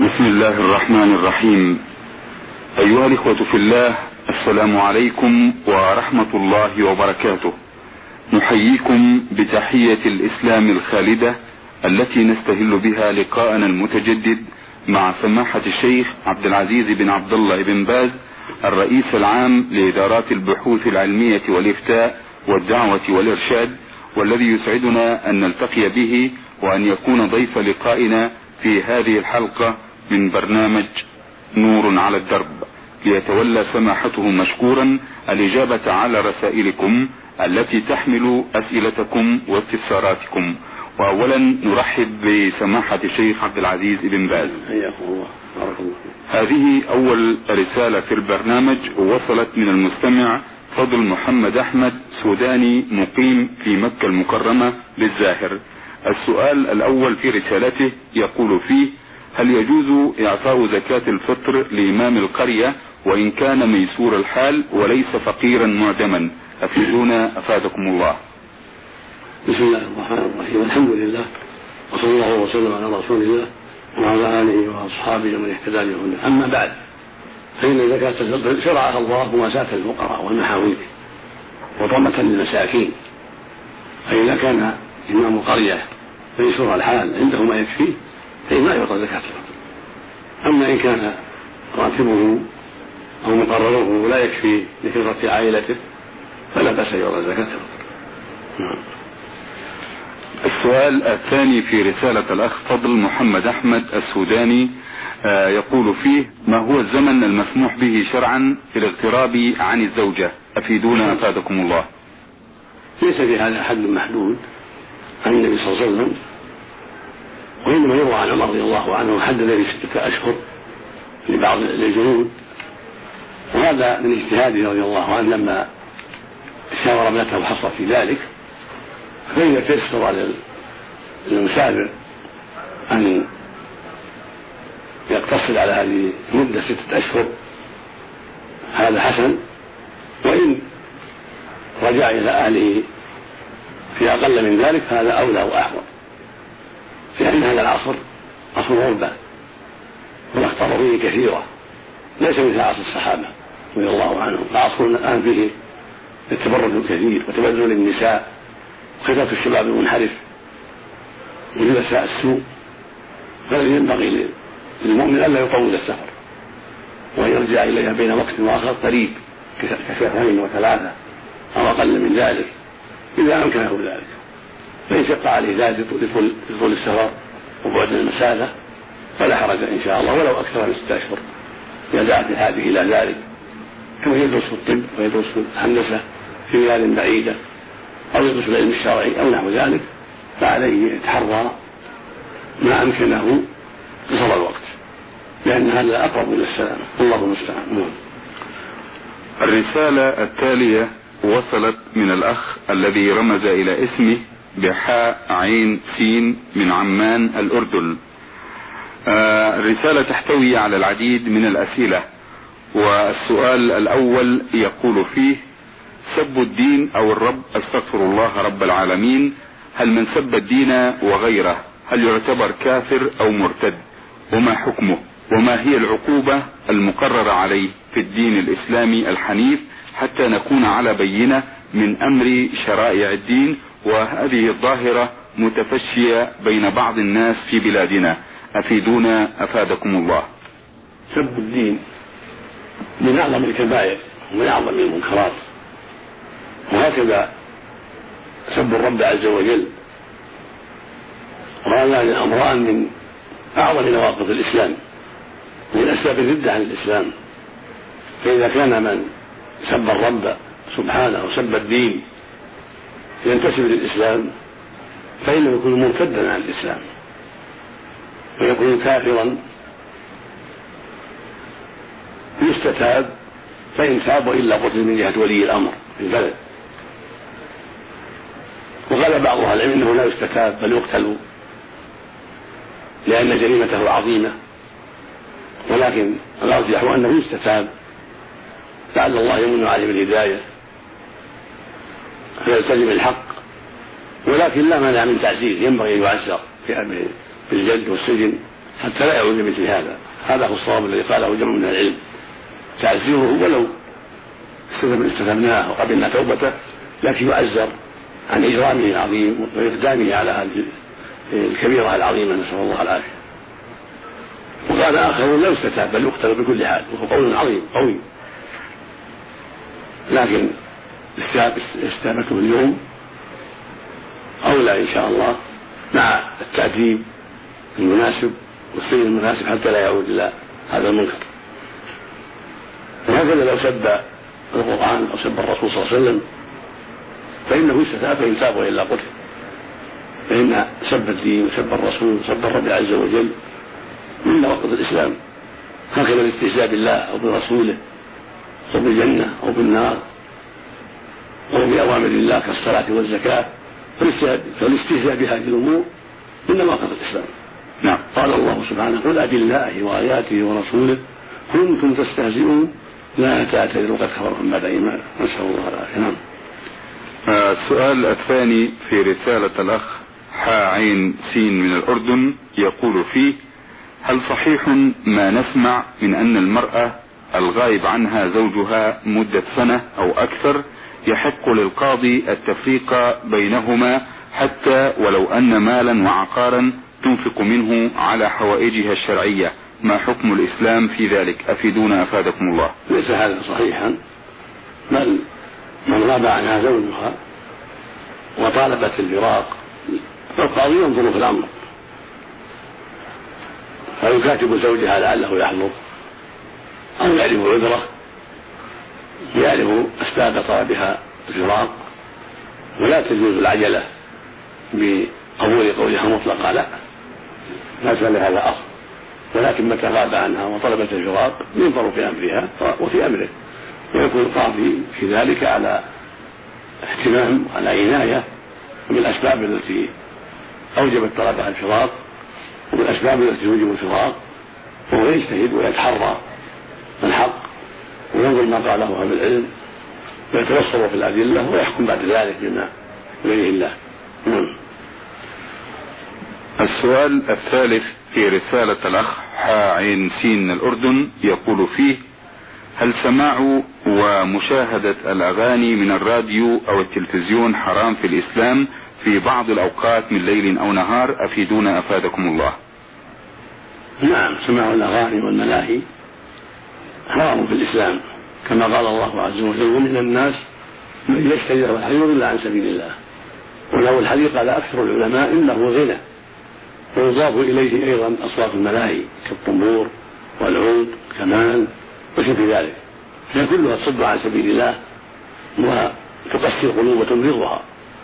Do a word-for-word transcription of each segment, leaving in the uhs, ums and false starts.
بسم الله الرحمن الرحيم. أيها الإخوة في الله، السلام عليكم ورحمة الله وبركاته. نحييكم بتحية الإسلام الخالدة التي نستهل بها لقاءنا المتجدد مع سماحة الشيخ عبد العزيز بن عبد الله بن باز، الرئيس العام لإدارات البحوث العلمية والإفتاء والدعوة والإرشاد، والذي يسعدنا أن نلتقي به وأن يكون ضيف لقائنا في هذه الحلقة من برنامج نور على الدرب، ليتولى سماحته مشكورا الإجابة على رسائلكم التي تحمل أسئلتكم واستفساراتكم. وأولا نرحب بسماحة الشيخ عبد العزيز بن باز. هذه أول رسالة في البرنامج وصلت من المستمع فضل محمد أحمد سوداني مقيم في مكة المكرمة للزاهر. السؤال الأول في رسالته يقول فيه: هل يجوز إعطاء زكاة الفطر لإمام القرية وإن كان ميسور الحال وليس فقيرا معدما؟ أفيدونا أفادكم الله. بسم الله الرحمن الرحيم، الحمد لله وصلى الله وسلم على رسول الله وعلى آله وأصحابه ومن اهتدى بهداه. أما بعد، فإن زكاة الفطر شرعها الله مواساة الفقراء والمحاويج وطمة للمساكين، فإذا كان إمام قرية ميسور الحال عنده ما يكفيه فإنه يعطى زكاة الفطر. أما إن كان راتبه أو مقرره لا يكفي لكثرة عائلته فلا بأس يعطى زكاة الفطر. نعم. السؤال الثاني في رسالة الأخ فضل محمد أحمد السوداني آه يقول فيه: ما هو الزمن المسموح به شرعا في الاغتراب عن الزوجة؟ أفيدونا أفادكم الله. ليس في هذا حد محدود عن النبي صلى الله عليه وسلم، وإنما يروى عن عمر رضي الله عنه حدد في ستة أشهر لبعض الجنود، وهذا من اجتهاده رضي الله عنه لما شاور ابنته حصل في ذلك. فإذا تيسر على المسافر أن يقتصر على هذه مدة ستة أشهر هذا حسن، وإن رجع إلى أهله في أقل من ذلك فهذا أولى وأحوط، لأن هذا العصر عصر غربة والأخطار فيه كثيرة، ليس مثل عصر الصحابة رضي الله عنهم. العصر الآن فيه التبرج الكثير وتبذل النساء وخطط الشباب المنحرف وجلساء السوء، فالذي ينبغي للمؤمن ألا يطول السفر وأن يرجع إليها بين وقت وآخر قريب كشهرين وثلاثة أو أقل من ذلك إذا أمكنه ذلك. فإن شق عليه ذلك لطول السفر وبعد المسافة فلا حرج إن شاء الله، ولو أكثر من ستة أشهر إذا دعت الحاجة إلى ذلك، كما يدرس الطب ويدرس الهندسة في بلاد بعيدة أو يدرس العلم الشرعي أو نحو ذلك، فعليه يتحرى ما أمكنه قصر الوقت، لأن هذا أقرب إلى السلامة. الله المستعان. الرسالة التالية وصلت من الأخ الذي رمز إلى اسمه بحاء عين سين من عمان الأردن. آه الرسالة تحتوي على العديد من الأسئلة، والسؤال الأول يقول فيه: سب الدين أو الرب، استغفر الله رب العالمين، هل من سب الدين وغيره هل يعتبر كافر أو مرتد؟ وما حكمه؟ وما هي العقوبة المقررة عليه في الدين الإسلامي الحنيف حتى نكون على بينة من أمر شرائع الدين، وهذه الظاهرة متفشية بين بعض الناس في بلادنا؟ أفيدونا أفادكم الله. سب الدين من أعظم الكبائر ومن أعظم المنكرات، وهكذا سب الرب عز وجل، وهذان الأمران من أعظم نواقض الإسلام ومن أسباب الردة عن الإسلام. فإذا كان من سب الرب سبحانه وسب الدين ينتسب للإسلام فإنه يكون مرتدا عن الإسلام ويكون كافرا، يستتاب، فإن تاب وإلا قتل من جهة ولي الأمر في البلد. وقال بعض أهل العلم إنه لا يستتاب بل يقتل لأن جريمته عظيمة، ولكن الأرجح أنه يستتاب لعل الله يمن عليه بالهداية فيلتزم الحق، ولكن لا مانع من تعزير، ينبغي أن يعزر بالجلد والسجن حتى لا يعود لمثل هذا. هذا هو الصواب الذي قاله جمع من العلم، تعزيره ولو استثناه وقبلنا توبته لكن يعزر عن إجرامه العظيم وإقدامه على هذه الكبيرة العظيمة، نسأل الله العافية. وقال آخر لا يستتاب بل يقتل بكل حال، وهو قول عظيم قوي، لكن استتابته اليوم أولى إن شاء الله مع التأديب المناسب والسير المناسب حتى لا يعود إلى هذا المنكر. وهكذا لو سب القرآن أو سب الرسول صلى الله عليه وسلم فإنه يستتاب فإن تاب وإلا قتل، فإن سب الدين وسب الرسول وسب الرب عز وجل من نواقض الإسلام. هكذا الاستهزاء بالله أو برسوله أو بالجنة أو بالنار أو بأوامر الله كالصلاة والزكاة، فالاستهزاء بهذه الأمور من نواقض الإسلام. نعم. قال الله سبحانه: قل أبالله وآياته ورسوله كنتم تستهزئون لا تعتذروا قد كفرتم بعد إيمانكم، نسأل الله العافية. نعم. السؤال الثاني في رسالة الأخ حا عين سين من الأردن يقول فيه: هل صحيح ما نسمع من أن المرأة الغائب عنها زوجها مدة سنة أو أكثر يحق للقاضي التفريق بينهما حتى ولو أن مالا وعقارا تنفق منه على حوائجها الشرعية؟ ما حكم الإسلام في ذلك؟ أفيدونا أفادكم الله. ليس هذا صحيحا، بل من غاب عنها زوجها وطالبت الفراق فالقاضي ينظر في الأمر فيكاتب زوجها لعله يحضر أو يعرف عذره يعرف أسباب طلبها الفراق، ولا تجوز العجلة بقبول قولها مطلقا، لا ليس لهذا أصل، ولكن متى غاب عنها وطلبت الفراق ينظر في أمرها وفي أمره، ويكون القاضي في ذلك على اهتمام وعلى عناية بالأسباب التي أوجبت طلبها الفراق وبالأسباب التي توجب الفراق، وهو يجتهد ويتحرى الحق وينظر ما قاله أهل العلم ويتوصل في الأدلة ويحكم بعد ذلك بما يريده الله. السؤال الثالث في رسالة الأخ حا عين سين من الأردن يقول فيه: هل سماع ومشاهدة الأغاني من الراديو أو التلفزيون حرام في الإسلام في بعض الأوقات من ليل أو نهار؟ أفيدونا أفادكم الله. نعم، سماع الأغاني والملاهي حرام في الإسلام، كما قال الله عز وجل: ومن الناس من يشتري له الحديث إلا عن سبيل الله. وله الحديث قال أكثر العلماء إنه غنى، ويضاف إليه أيضا أصوات الملاهي كالطنبور والعود كمان وشبه ذلك، فهي كلها تصد عن سبيل الله وتقسي القلوب وتمرضها.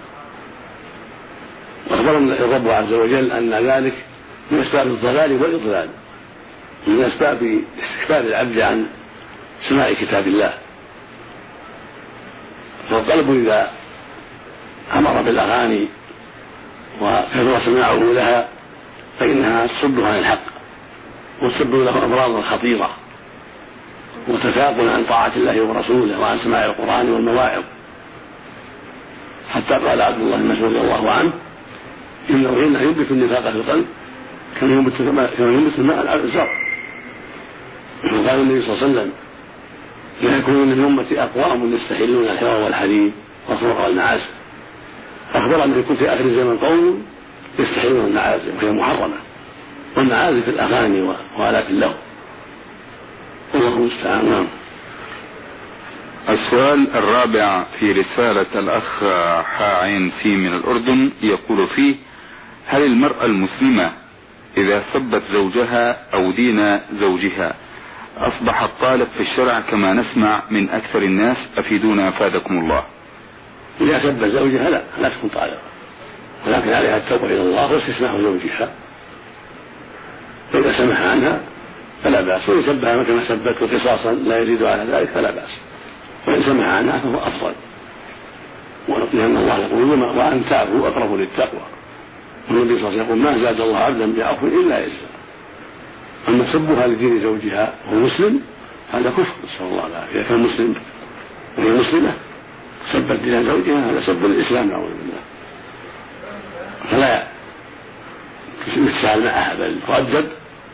واخبرنا الرب عز وجل ان ذلك من اسباب الضلال والاضلال، من اسباب استكبار العبد عن سماع كتاب الله. فالقلب اذا امر بالاغاني وكثر سماعه لها فانها تصده عن الحق وتصد له امراضا خطيره وتثاقل عن طاعه الله ورسوله وعن سماع القران والمواعظ، حتى قال عبد الله بن مسعود رضي الله عنه: إن الغنى ينبت النفاق في القلب كما ينبت الماء على الزرع. وقال النبي صلى الله عليه وسلم: لا يكون من أمتي أقوام يستحلون الحرى والحرير والصرف والمعازف. أخبر أن يكون في آخر الزمن قوم يستحلون المعازف وهي محرمة، والمعازف الأغاني وآلات اللهو. الله المستعان. السؤال الرابع في رسالة الأخ حا عين سين من الأردن يقول فيه: هل المرأة المسلمة إذا سبت زوجها أو دين زوجها أصبحت طالق في الشرع كما نسمع من أكثر الناس؟ أفيدونا أفادكم الله. إذا سبت زوجها لا لا تكون طالقة، ولكن عليها التوبة إلى الله واستسماح زوجها، فإذا سمح عنها فلا بأس، وإن سبها كما سبته قصاصا لا يزيد على ذلك فلا بأس، وإن سمح عنها فهو أفضل، لأن الله يقول: وأن تعفوا أقرب للتقوى. والنبي صلى الله عليه وسلم يقول: ما زاد الله عبدا بعفو إلا عزا. أما سبها لدين زوجها وهو مسلم هذا كفر، نسأل الله العافية. إذا كان مسلم وهي مسلمة سبت دين زوجها هذا سب الإسلام نعوذ بالله، فلا يتساهل معها بل تؤدب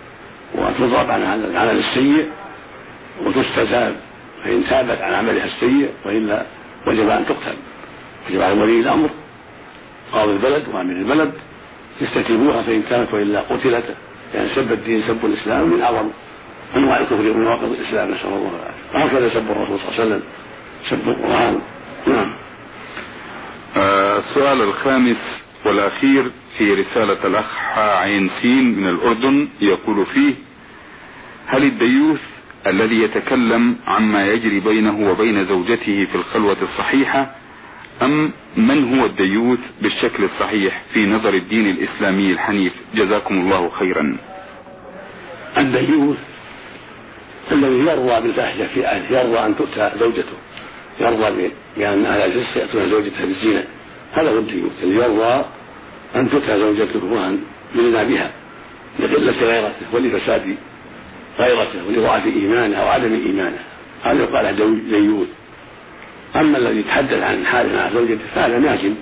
تضرب عن العمل السيء وتستتاب فإن تابت عن عملها السيء وإلا وجب أن تقتل. وجب على ولي الأمر قاضي البلد وأمير البلد يستتيبوها فإن كانت وإلا قتلت، يعني سب الدين سب الإسلام من أعظم أنواع الكفر ونواقض الإسلام، نسأل الله العافية. وهكذا سب الرسول صلى الله عليه وسلم، سب القرآن. نعم. آه السؤال الخامس والأخير في رسالة الأخ عين سين من الأردن، يقول فيه: هل الديوث الذي يتكلم عما يجري بينه وبين زوجته في الخلوة الصحيحة، أم من هو الديوث بالشكل الصحيح في نظر الدين الإسلامي الحنيف؟ جزاكم الله خيرا. الديوث الذي يرضى بالفاحشة في أهله، يرضى أن تؤتى زوجته، يرضى بأن أهل الجنس يأتون زوجته بالزنا، هذا هو الديوث الذي يرضى أن تؤتى زوجته وأن يلنا بها لقلة غيرته ولفساد غيرته ولضعف إيمانه وعدم إيمانه، هذا يقال ديوث. أما الذي يتحدث عن حاله مع زوجته فهذا ناجم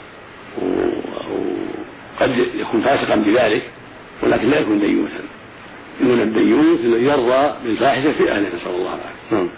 وقد يكون فاسقا بذلك ولكن لا يكون ديوثا. إنما الديوث الذي يرضى بالفاحشة في أهله، نسأل الله العافية.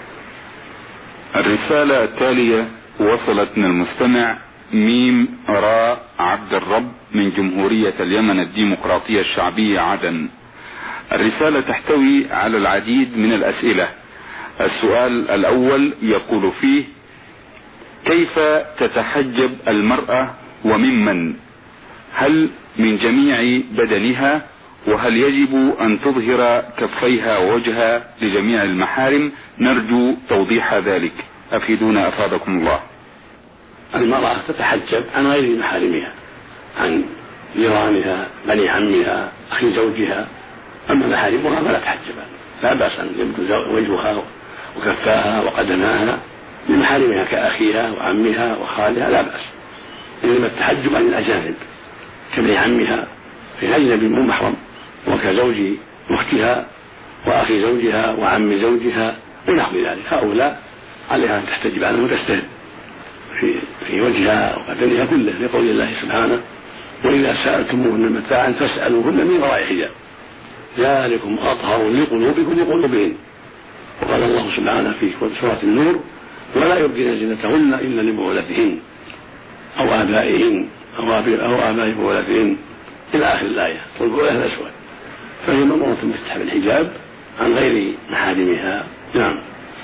الرسالة التالية وصلت من المستمع ميم راء عبد الرب من جمهورية اليمن الديمقراطية الشعبية عدن. الرسالة تحتوي على العديد من الأسئلة. السؤال الأول يقول فيه: كيف تتحجب المرأة وممن؟ هل من جميع بدنها؟ وهل يجب أن تظهر كفيها ووجهها لجميع المحارم؟ نرجو توضيح ذلك، أفيدونا أفادكم الله. المرأة تتحجب عن غير محارمها، عن جيرانها، بني عمها، أخي زوجها. أما محارمها فلا تحجب، لا بأس أن يبدو وجهها وكفاها وقدماها لمحارمها كأخيها وعمها وخالها، لا بأس. إنما التحجب عن الأجانب كبني عمها في أجنبي مو محرم، وكزوج أختها وأخي زوجها وعم زوجها ونحو ذلك، هؤلاء عليها أن تحتجب عنهم وتستهل في, في وجهها وبدنها كله، لقول الله سبحانه: وإذا سألتموهن متاعا فاسألوهن من وراء حجاب ذلكم أطهر لقلوبكم وقلوبهن. وقال الله سبحانه في سورة النور: ولا يبدين زينتهن إلا لبعولتهن أو آبائهن أو آباء بعولتهن إلى آخر الآية. والبعولة الأسود، فهي مأمورة بفتح الحجاب عن غير محارمها. نعم.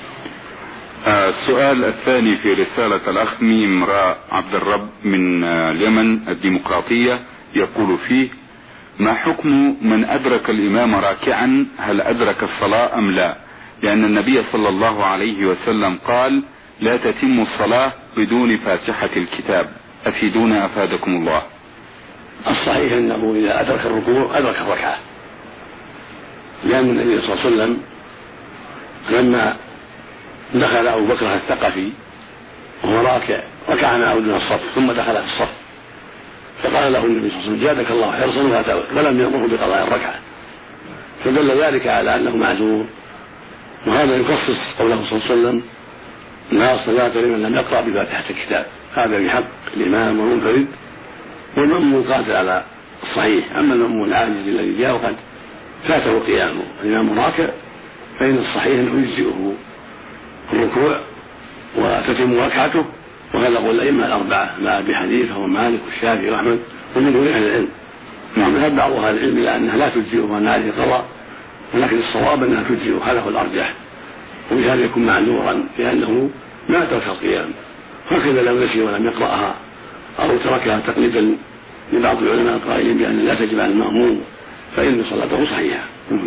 السؤال الثاني في رسالة الأخ ميم راء عبد الرب من اليمن الديمقراطية، يقول فيه: ما حكم من أدرك الإمام راكعا؟ هل أدرك الصلاة أم لا؟ لأن النبي صلى الله عليه وسلم قال: لا تتم الصلاة بدون فاتحة الكتاب. أفيدونا أفادكم الله. الصحيح أنه إذا أدرك الركوع أدرك الركعة، لأن النبي صلى الله عليه وسلم لما دخل أبو بكر الثقفي وهو راكع ركع معه دون الصف ثم دخل في الصف، فقال له النبي صلى الله عليه وسلم: زادك الله حرصا ولا ولم يأمره بقضاء الركعة، فدل ذلك على أنه معذور. وهذا يخصص قوله صلى الله عليه وسلم: لا صلاة لمن لم يقرأ بفاتحة الكتاب، هذا بحق الإمام والمنفرد والمأموم قاتل على الصحيح. أما المأموم العاجز الذي جاء وقد فاته قيامه الإمام راكع فإن الصحيح أنه يجزئه الركوع وتتم ركعته، وهذا قول الأئمة الأربعة مع أبي حنيفة ومالك والشافعي وأحمد ومن دون أهل العلم. نعم. ذهب بعض أهل العلم إلى أنها لا تجزئه وأن عليه قضاء، ولكن الصواب أنها تجزئه، هذا هو الأرجح، وبهذا يكون معذورا لأنه ما ترك القيام. هكذا لو نسي ولم يقرأها أو تركها تقليدا لبعض العلماء القائلين بأن لا تجب على المأموم فإن صلاته صحيحة.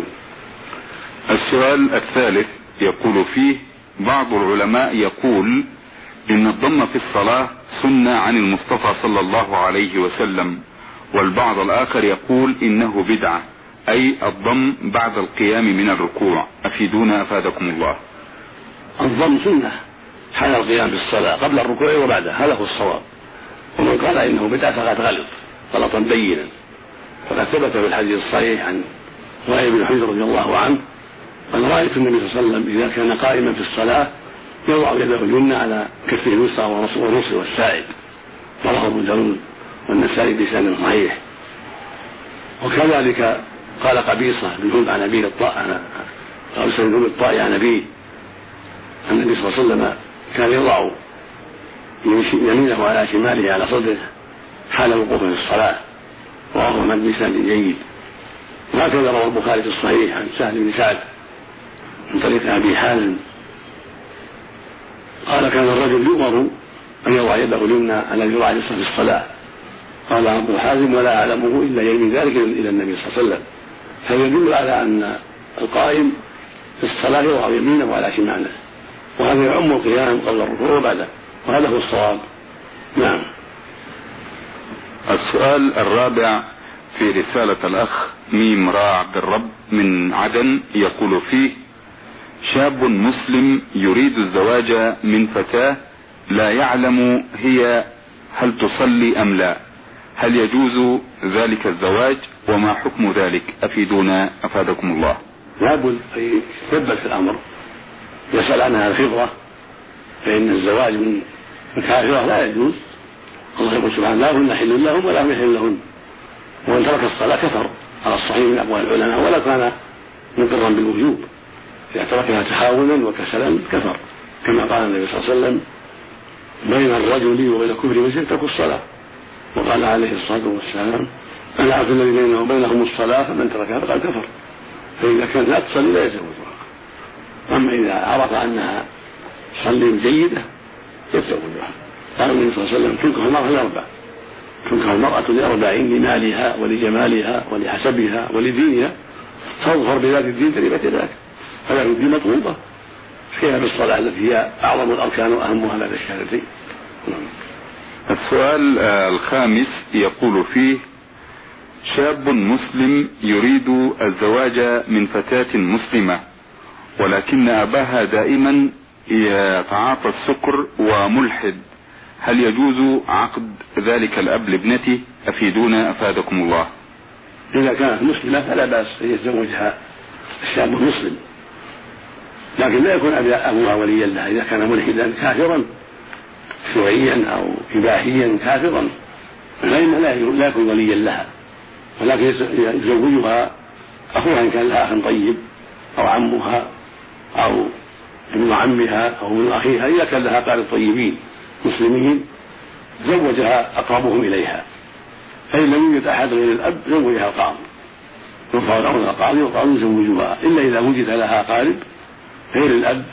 السؤال الثالث يقول فيه: بعض العلماء يقول إن الضم في الصلاة سنة عن المصطفى صلى الله عليه وسلم، والبعض الآخر يقول إنه بدعة، أي الضم بعد القيام من الركوع. أفيدونا أفادكم الله. الضم سنة حال القيام بالصلاة قبل الركوع وبعدها، هذا هو الصواب. ومن قال إنه بدعة فقد غلط غلطا بينا، فقد ثبت في الحديث الصحيح عن وائل بن حجر رضي الله عنه قال: رأيت النبي صلى الله عليه وسلم إذا كان قائما في الصلاة يضع يده اليمنى على كفه اليسرى والنصر والساعد، رواه أبو داود والنسائي بسند صحيح. وكذلك قال قبيصة بن هود عن أبيه الطاء أرسل بن هود الطاء عن أبيه النبي صلى الله عليه وسلم كان يضع يمينه على شماله على صدره حال وقوفه في الصلاة، وهو من بسند جيد. وهكذا روى البخاري في الصحيح عن سهل بن سعد من طريق أبي حازم قال كان الرجل يؤمر أن يضع يده اليمنى على الذراع اليسرى في الصلاة. قال أبو حازم ولا أعلمه إلا يرمي ذلك إلى النبي صلى الله عليه وسلم، فيدل على أن القائم في الصلاة يضع يمينه على شماله، وهذا يعم القيام قبل الركوع وبعده، وهذا هو الصواب. نعم. السؤال الرابع في رسالة الأخ ميم راع بالرب من عدن، يقول فيه: شاب مسلم يريد الزواج من فتاة لا يعلم هي هل تصلي أم لا، هل يجوز ذلك الزواج وما حكم ذلك؟ أفيدونا أفادكم الله. لابد أن يثبت في الأمر، يسأل عنها الخبرة، فإن الزواج من كافرة لا يجوز. الله يقول سبحانه: لا هن حل لهم ولا هم يحل لهن، ومن ترك الصلاة كفر على الصحيح من أقوال العلماء ولا كان مقرا بالوجوب، إذا تركها تحاولا وكسلا كفر، كما قال النبي صلى الله عليه وسلم: بين الرجل وبين الكفر والشرك ترك الصلاة. وقال عليه الصلاة والسلام: العهد الذي بينه وبينهم الصلاة فمن تركها فقد كفر. فإذا كانت لا تصلي لا يتزوجها. أما إذا عرف أنها تصلي جيدة يتزوجها. قال النبي صلى الله عليه وسلم: تنكح المرأة لأربع، تنكح المرأة لأربعين: لمالها ولجمالها ولحسبها ولدينها، فاظفر بذات الدين تربت يداك. فذات الدين مطلوبة، كيف بالصلاة التي هي أعظم الأركان وأهمها بعد الشهادتين. السؤال الخامس يقول فيه: شاب مسلم يريد الزواج من فتاة مسلمة، ولكن أباها دائما يتعاطى السكر وملحد، هل يجوز عقد ذلك الأب لابنته؟ أفيدونا أفادكم الله. إذا كانت مسلمة فلا بأس أن يتزوجها الشاب المسلم، لكن لا يكون أبوها وليا لها. إذا كان ملحدا كافرا شيوعيا أو إباحيا كافرا فإنه لا يكون وليا لها، ولكن يزوجها أخوها إن كان لها أخ طيب، أو عمها أو ابن عمها أو ابن أخيها إذا كان لها قارب طيبين مسلمين زوجها أقربهم إليها. فإن لم يوجد أحد غير الأب زوجها القاضي، يرفع الأمر إلى القاضي والقاضي يزوجها، إلا إذا وجد لها قارب غير الأب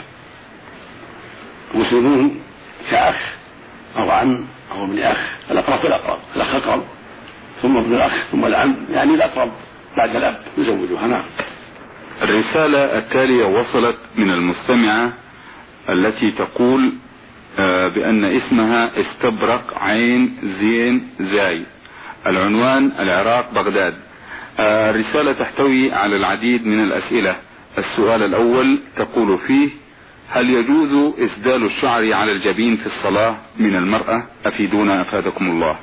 مسلمون كأخ أو عم أو ابن أخ، الأقرب فالأقرب، الأخ أقرب ثم ابن الأخ ثم العم، يعني الأقرب بعد الأب يزوجها. نعم. الرسالة التالية وصلت من المستمعة التي تقول بأن اسمها استبرق عين زين زاي، العنوان العراق بغداد. الرسالة تحتوي على العديد من الأسئلة. السؤال الأول تقول فيه: هل يجوز إسدال الشعر على الجبين في الصلاة من المرأة؟ أفيدونا أفادكم الله.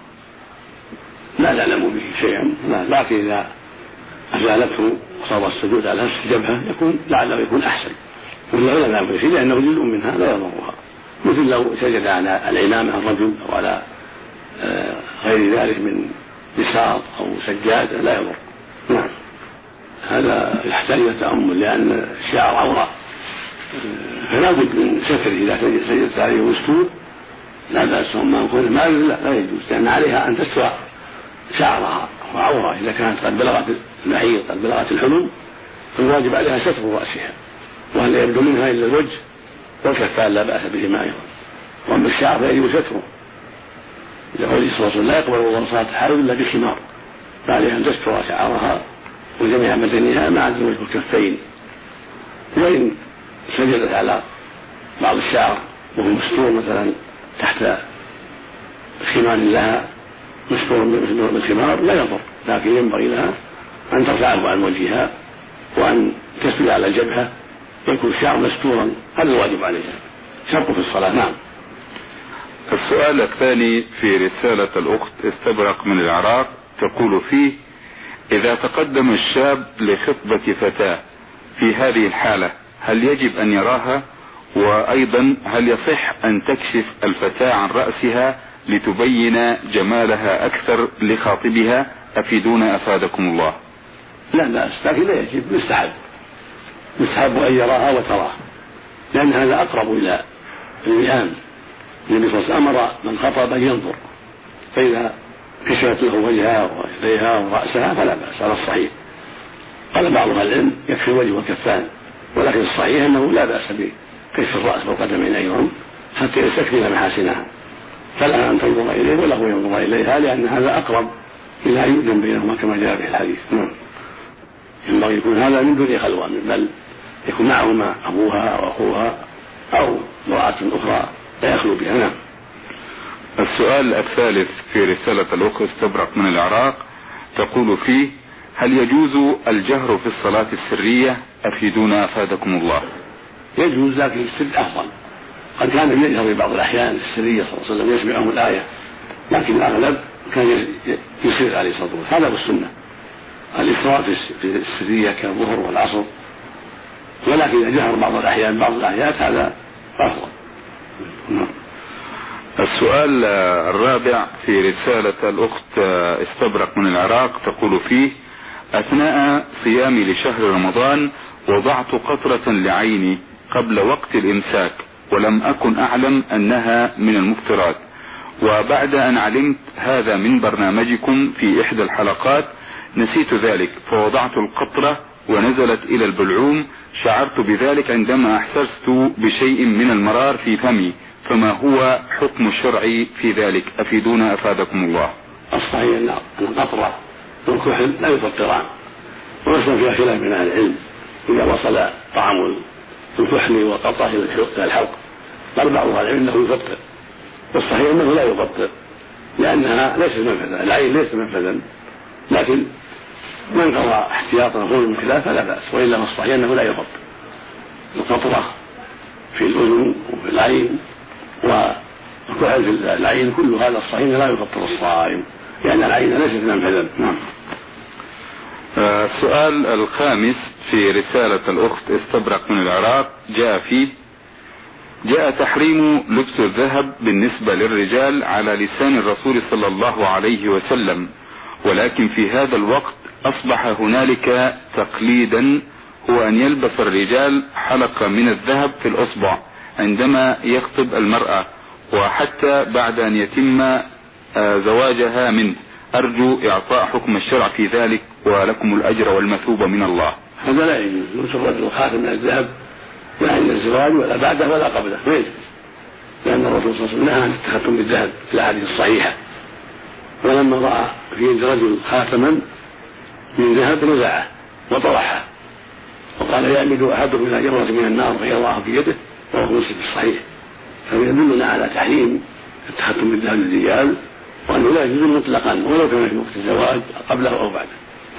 لا نعلم به شيئا، لكن إذا أزالته صار السجود على نفس الجبهة يكون لعله يكون أحسن، ولا نعلم به شيء لأنه جزء منها لا يضرها، مثل لو سجد على العمامة الرجل أو على غير ذلك من بساط أو سجادة لا يضر. نعم. هذا يحتاج إلى تأمل لأن الشعر عورة، فلا بد من ستره. إذا سجدت عليه مستور لا بأس، وما نقول ما لا يجوز، لأن عليها أن تستر شعرها وعورة. إذا كانت قد بلغت المحيض قد بلغت الحلم فالواجب عليها ستر رأسها، وهل يبدو منها إلا الوجه والكفان لا بأس بهما أيضا. وأما الشعر فيجب ستره، لقوله صلى الله عليه وسلم: لا يقبل الله صلاة الحائض إلا بخمار، فعليها أن تستر شعرها وجميع بدنها مع الوجه والكفين. وإن سجدت على بعض الشعر وهو مستور مثلا تحت خمار لها مستور بالخمار لا يضر، لكن ينبغي لها أن ترفعه عن وجهها وأن تسجد على الجبهة ويكون الشعر مستورا، هذا الواجب عليها، شرط في الصلاة. نعم. السؤال الثاني في رسالة الأخت استبرق من العراق تقول فيه: إذا تقدم الشاب لخطبة فتاة في هذه الحالة هل يجب أن يراها؟ وأيضا هل يصح أن تكشف الفتاة عن رأسها لتبين جمالها أكثر لخاطبها؟ أفيدونا أفادكم الله. لا بأس، لكن لا يجب، مستحب مستحب أن يراها وتراه، لأن هذا أقرب إلى الوئام. النبي صلى الله عليه وسلم أمر من خطب أن ينظر، فإذا كشفت له وجهها ويديها ورأسها فلا بأس على الصحيح. قال بعض أهل العلم يكفي الوجه والكفان، ولكن الصحيح أنه لا بأس بكشف الرأس والقدمين أيضا حتى يستكمل محاسنها، فلا أن تنظر إليه ولا هو ينظر إليها، لأن هذا أقرب إلى أن يؤذن بينهما كما جاء في الحديث. ينبغي يكون هذا من دون خلوة، بل يكون معهما أبوها أو أخوها أو امرأة أخرى لا يخلو بها. نعم. السؤال الثالث في رسالة الأخ استبرق من العراق تقول فيه: هل يجوز الجهر في الصلاة السرية؟ أفيدونا أفادكم الله. يجوز، لكن السر أفضل. قد كان يجهر في بعض الأحيان السرية صلى الله عليه وسلم يسمعهم الآية، لكن الأغلب كان يسر عليه الصلاة والسلام. هذا هو السنة، الإسراء في السرية كالظهر والعصر، ولكن إذا جهر بعض الأحيان بعض الآيات هذا أفضل. السؤال الرابع في رسالة الأخت استبرق من العراق تقول فيه: أثناء صيامي لشهر رمضان وضعت قطرة لعيني قبل وقت الإمساك، ولم أكن أعلم أنها من المفطرات، وبعد أن علمت هذا من برنامجكم في إحدى الحلقات نسيت ذلك فوضعت القطرة ونزلت إلى البلعوم. شعرت بذلك عندما أحسست بشيء من المرار في فمي، فما هو حكم الشرعي في ذلك؟ أفيدونا أفادكم الله. الصحيح أن القطرة والكحل لا يفطران، ويصل فيها خلاف من أهل العلم إذا وصل طعم الكحل والقطرة إلى الحلق. قال بعض أهل العلم أنه يفطر، والصحيح أنه لا يفطر لأنها ليست منفذا، العين ليست منفذا، لكن من قضى احتياطا خروج من خلاف فلا بأس، وإلا الصحيح أنه لا يفطر. القطرة في الأذن وفي العين والكحل في العين كل هذا الصحيح لا يفطر الصائم، لأن العين ليست منفذا. نعم. السؤال الخامس في رسالة الأخت استبرق من العراق جاء فيه: جاء تحريم لبس الذهب بالنسبة للرجال على لسان الرسول صلى الله عليه وسلم، ولكن في هذا الوقت أصبح هنالك تقليدا، هو أن يلبس الرجال حلقة من الذهب في الأصبع عندما يخطب المرأة، وحتى بعد أن يتم زواجها منه. أرجو إعطاء حكم الشرع في ذلك، ولكم الأجر والمثوبة من الله. هذا لا يجوز، لبس الرجل خاتم من الذهب لا عند الزواج ولا بعده ولا قبله، ما يجوز، لأن الرسول صلى الله عليه وسلم نهى عن التختم بالذهب في الأحاديث الصحيحة. ولما رأى في يد رجل خاتما من ذهب نزعه وطرحه وقال: يعمد أحدكم إلى جمرة من النار فيضعها في يده، وهو مسلم الصحيح. فيدلنا على تحريم التختم بالذهب للرجال، وأنه لا يجوز مطلقا ولو كان في وقت الزواج قبله أو بعده.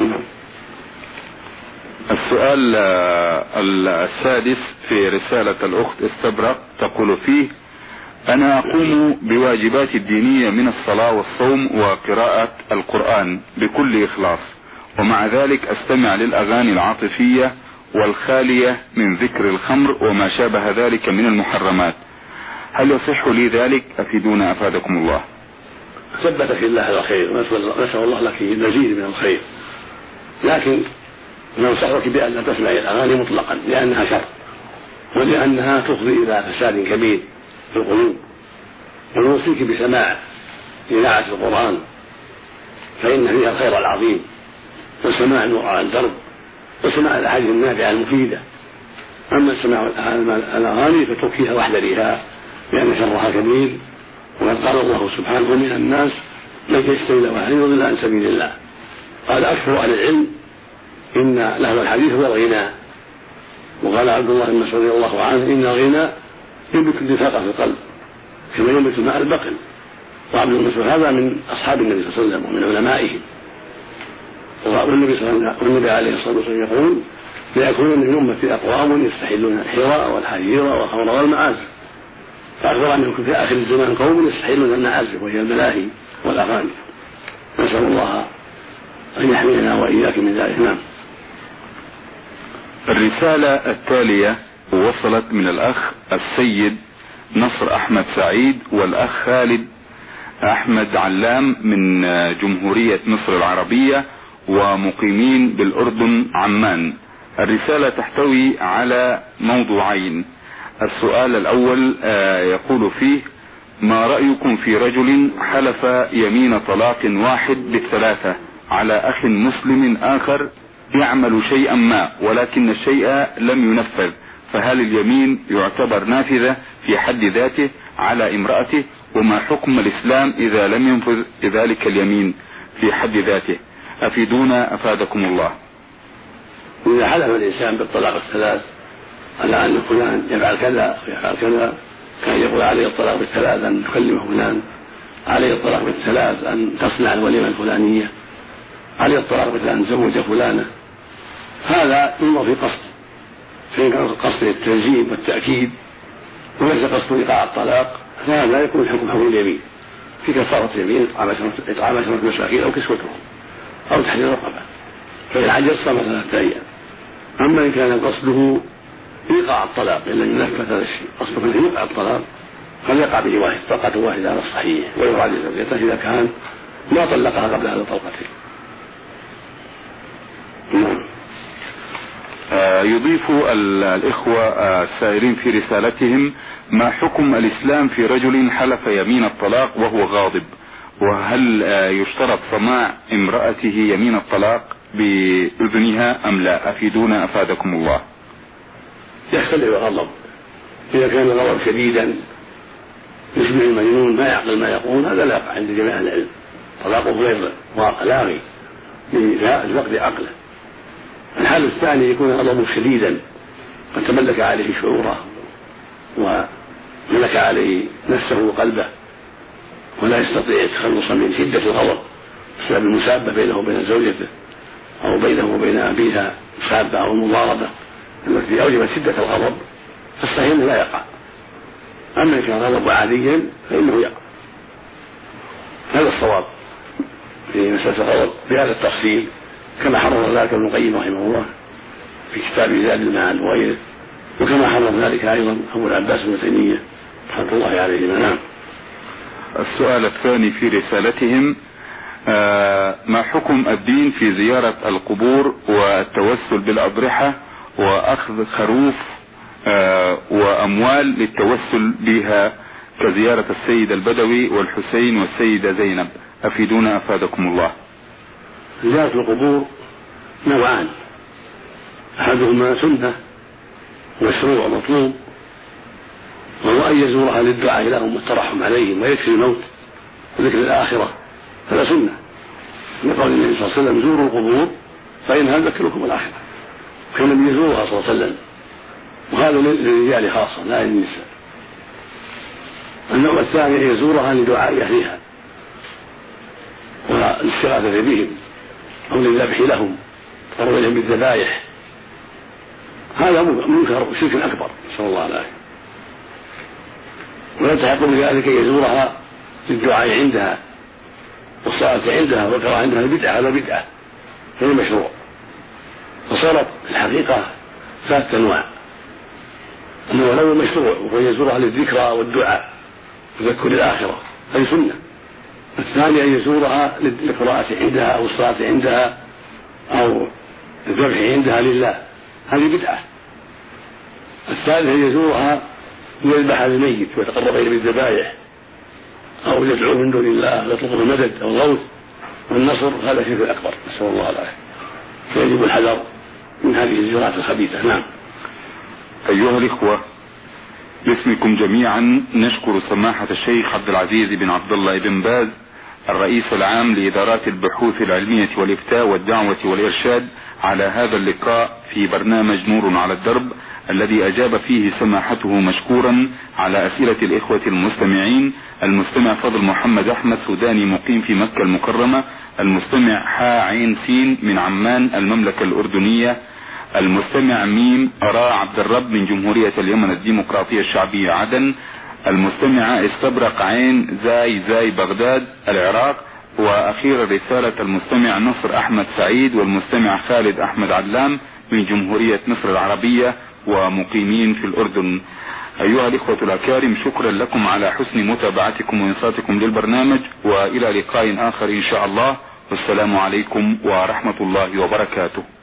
السؤال السادس في رسالة الأخت استبرق تقول فيه: أنا أقوم بواجبات الدينية من الصلاة والصوم وقراءة القرآن بكل إخلاص، ومع ذلك أستمع للأغاني العاطفية والخالية من ذكر الخمر وما شابه ذلك من المحرمات، هل يصح لي ذلك؟ أفيدونا أفادكم الله. ثبتك الله على الخير، ونسأل الله لك المزيد من الخير، لكن ننصحك بأن لا تسمعي الأغاني مطلقا، لأنها شر، ولأنها تفضي إلى فساد كبير في القلوب. ونوصيك بسماع إذاعة القرآن، فإن فيها الخير العظيم، وسماع النور على الدرب، وسماع الأحاديث النافعة المفيدة. أما سماع الأغاني فتركيها واحذريها، لأن شرها كبير. وقد قال الله سبحانه: ومن الناس من يشتري له الحديث ويضل عن سبيل الله. قال أكثر أهل العلم إن لهو الحديث هو الغناء. وقال عبد الله بن مسعود رضي الله عنه: إن الغنى ينبت النفاق في القلب كما ينبت الماء البقل. وعبد الله بن مسعود هذا من أصحاب النبي صلى الله عليه وسلم ومن علمائه. والنبي صلى الله عليه وسلم والنبي عليه الصلاة والسلام يقول: ليكون من أمتي أقوام يستحلون الحراء والحرير والخمر والمعازف، فأخبر أن يكون في آخر الزمان قوم يستحلون المعازف وهي الملاهي والأغاني. نسأل الله أن يحمينا وإياك من ذلك. نعم. الرسالة التالية وصلت من الأخ السيد نصر أحمد سعيد والأخ خالد أحمد علام من جمهورية مصر العربية، ومقيمين بالأردن عمان. الرسالة تحتوي على موضوعين. السؤال الأول يقول فيه: ما رأيكم في رجل حلف يمين طلاق واحد بالثلاثة على أخ مسلم آخر يعمل شيئا ما ولكن الشيء لم ينفذ، فهل اليمين يعتبر نافذة في حد ذاته على امرأته؟ وما حكم الإسلام إذا لم ينفذ ذلك اليمين في حد ذاته؟ أفيدونا أفادكم الله. إذا حلف الإنسان بالطلاق الثلاث على أن فلان يفعل كذا ويفعل كذا، كان يقول عليه الطلاق بالثلاث أن تكلم فلان، عليه الطلاق بالثلاث أن تصنع الوليمة الفلانية، عليه الطلاق بالثلاث أن تزوج فلانة، هذا ينظر في قصد، فإن كان قصد التنزيل والتأكيد وليس قصد إيقاع الطلاق فهذا يكون حكم حكم اليمين في كفارة اليمين، إطعام عشرة مساكين أو كسوتهم أو تحرير رقبة، فإن عجز صام ثلاثة أيام. أما إن كان قصده إيقاع الطلاق إن لم ينفذ هذا الشيء، قصده أن يوقع الطلاق فليقع به واحد طلقة واحدة على الصحيح، ويراد زوجته إذا كان ما طلقها قبل هذا الطلقتين. نعم. يضيف الإخوة السائلين في رسالتهم: ما حكم الإسلام في رجل حلف يمين الطلاق وهو غاضب؟ وهل يشترط سماع امرأته يمين الطلاق بإذنها أم لا؟ أفيدونا أفادكم الله. يختلف الغضب، إذا كان الغضب شديدا يشبه المجنون ما يعقل ما يقول هذا لا يقع عند جميع أهل العلم، طلاقه غير لاغي لفقد عقله. الحال الثاني يكون غضبه شديدا قد تملك عليه شعوره وملك عليه نفسه وقلبه ولا يستطيع التخلص من شدة الغضب بسبب المسابة بينه وبين زوجته أو بينه وبين أبيها مسابة أو مضاربة التي أوجبت شدة الغضب، فالصحيح لا يقع. أما إن كان غضب عاديا فإنه يقع. هذا الصواب في مسألة الغضب بهذا التفصيل كما حرم ذلك ابن القيم رحمه الله في كتاب زاد المعاد وغيره، وكما حرم ذلك أيضا أبو العباس بن تيمية رحمة الله عليه. نعم. السؤال الثاني في رسالتهم: آه ما حكم الدين في زيارة القبور والتوسل بالأضرحة وأخذ خروف آه وأموال للتوسل بها كزيارة السيد البدوي والحسين والسيدة زينب؟ أفيدونا أفادكم الله. زيارة القبور نوعان: أحدهما سنة مشروع مطلوب، وهو أن يزورها للدعاء لهم والترحم عليهم ويكفي الموت وذكر الآخرة، هذا سنة لقول النبي صلى الله عليه وسلم: زوروا القبور فإنها تذكركم الآخرة. كان النبي يزورها صلى الله عليه وسلم، وهذا للرجال خاصة لا للنساء. النوع الثاني أن يزورها لدعاء أهلها والاستغاثة بهم أو للذبح لهم أو لهم بالذبائح، هذا منكر شرك أكبر نسأل الله العافية. ويلتحق بذلك يزورها للدعاء عندها والصلاة عندها والقراءة عندها البدعة على بدعة غير مشروع. فصارت الحقيقة ثلاثة أنواع: أنه الأول مشروع وهو يزورها للذكرى والدعاء وتذكر الآخرة هذه سنة. الثاني أن يزورها للقراءة عندها أو الصلاة عندها أو الذبح عندها لله، هذه بدعة. الثالث أن يزورها ليذبح للميت ويتقرب إليه بالذبائح أو يدعو من دون الله ويطلب المدد أو الغوث والنصر، هذا شرك أكبر نسأل الله العافية. فيجب الحذر من هذه الزيارات الخبيثة. نعم. أيها الإخوة، باسمكم جميعا نشكر سماحة الشيخ عبد العزيز بن عبد الله بن باز الرئيس العام لإدارات البحوث العلمية والإفتاء والدعوة والإرشاد على هذا اللقاء في برنامج نور على الدرب، الذي أجاب فيه سماحته مشكورا على أسئلة الإخوة المستمعين: المستمع فضل محمد أحمد سوداني مقيم في مكة المكرمة، المستمع حا عين سين من عمان المملكة الأردنية، المستمع ميم أراء عبد الرب من جمهورية اليمن الديمقراطية الشعبية عدن، المستمع استبرق عين زاي زاي بغداد العراق، وأخيرا رسالة المستمع نصر أحمد سعيد والمستمع خالد أحمد علام من جمهورية مصر العربية ومقيمين في الأردن. أيها الإخوة الأكارم، شكرا لكم على حسن متابعتكم وإنصاتكم للبرنامج، وإلى لقاء آخر إن شاء الله، والسلام عليكم ورحمة الله وبركاته.